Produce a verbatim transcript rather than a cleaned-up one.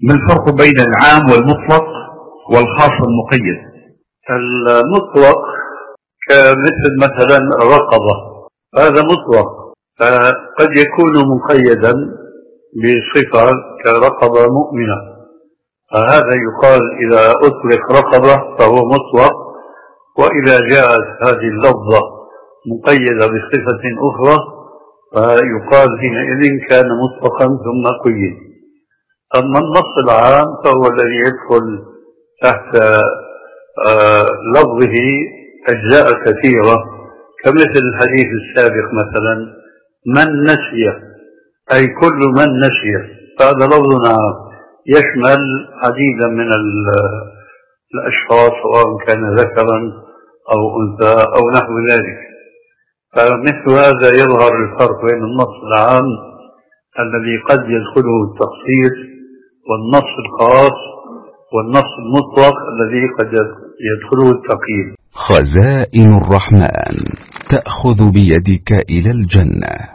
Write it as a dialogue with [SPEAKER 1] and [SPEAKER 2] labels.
[SPEAKER 1] ما الفرق بين العام والمطلق والخاص المقيد؟
[SPEAKER 2] المطلق كمثل مثلا رقبة، هذا مطلق، قد يكون مقيدا بصفة كرقبة مؤمنة، فهذا يقال إذا أطلق رقبة فهو مطلق، وإذا جاءت هذه اللفظة مقيدة بصفة أخرى فيقال حينئذ كان مطلقا ثم قيد. أما النص العام فهو الذي يدخل تحت آه لفظه أجزاء كثيرة، كمثل الحديث السابق مثلا من نسي، أي كل من نسي، فهذا لفظ عام يشمل عديدا من الأشخاص سواء كان ذكرا أو أنثى أو نحو ذلك. فمثل هذا يظهر الفرق بين النص العام الذي قد يدخله التخصيص والنص الخاص والنص المطلق الذي قد يدخله التقييد.
[SPEAKER 3] خزائن الرحمن تأخذ بيدك إلى الجنة.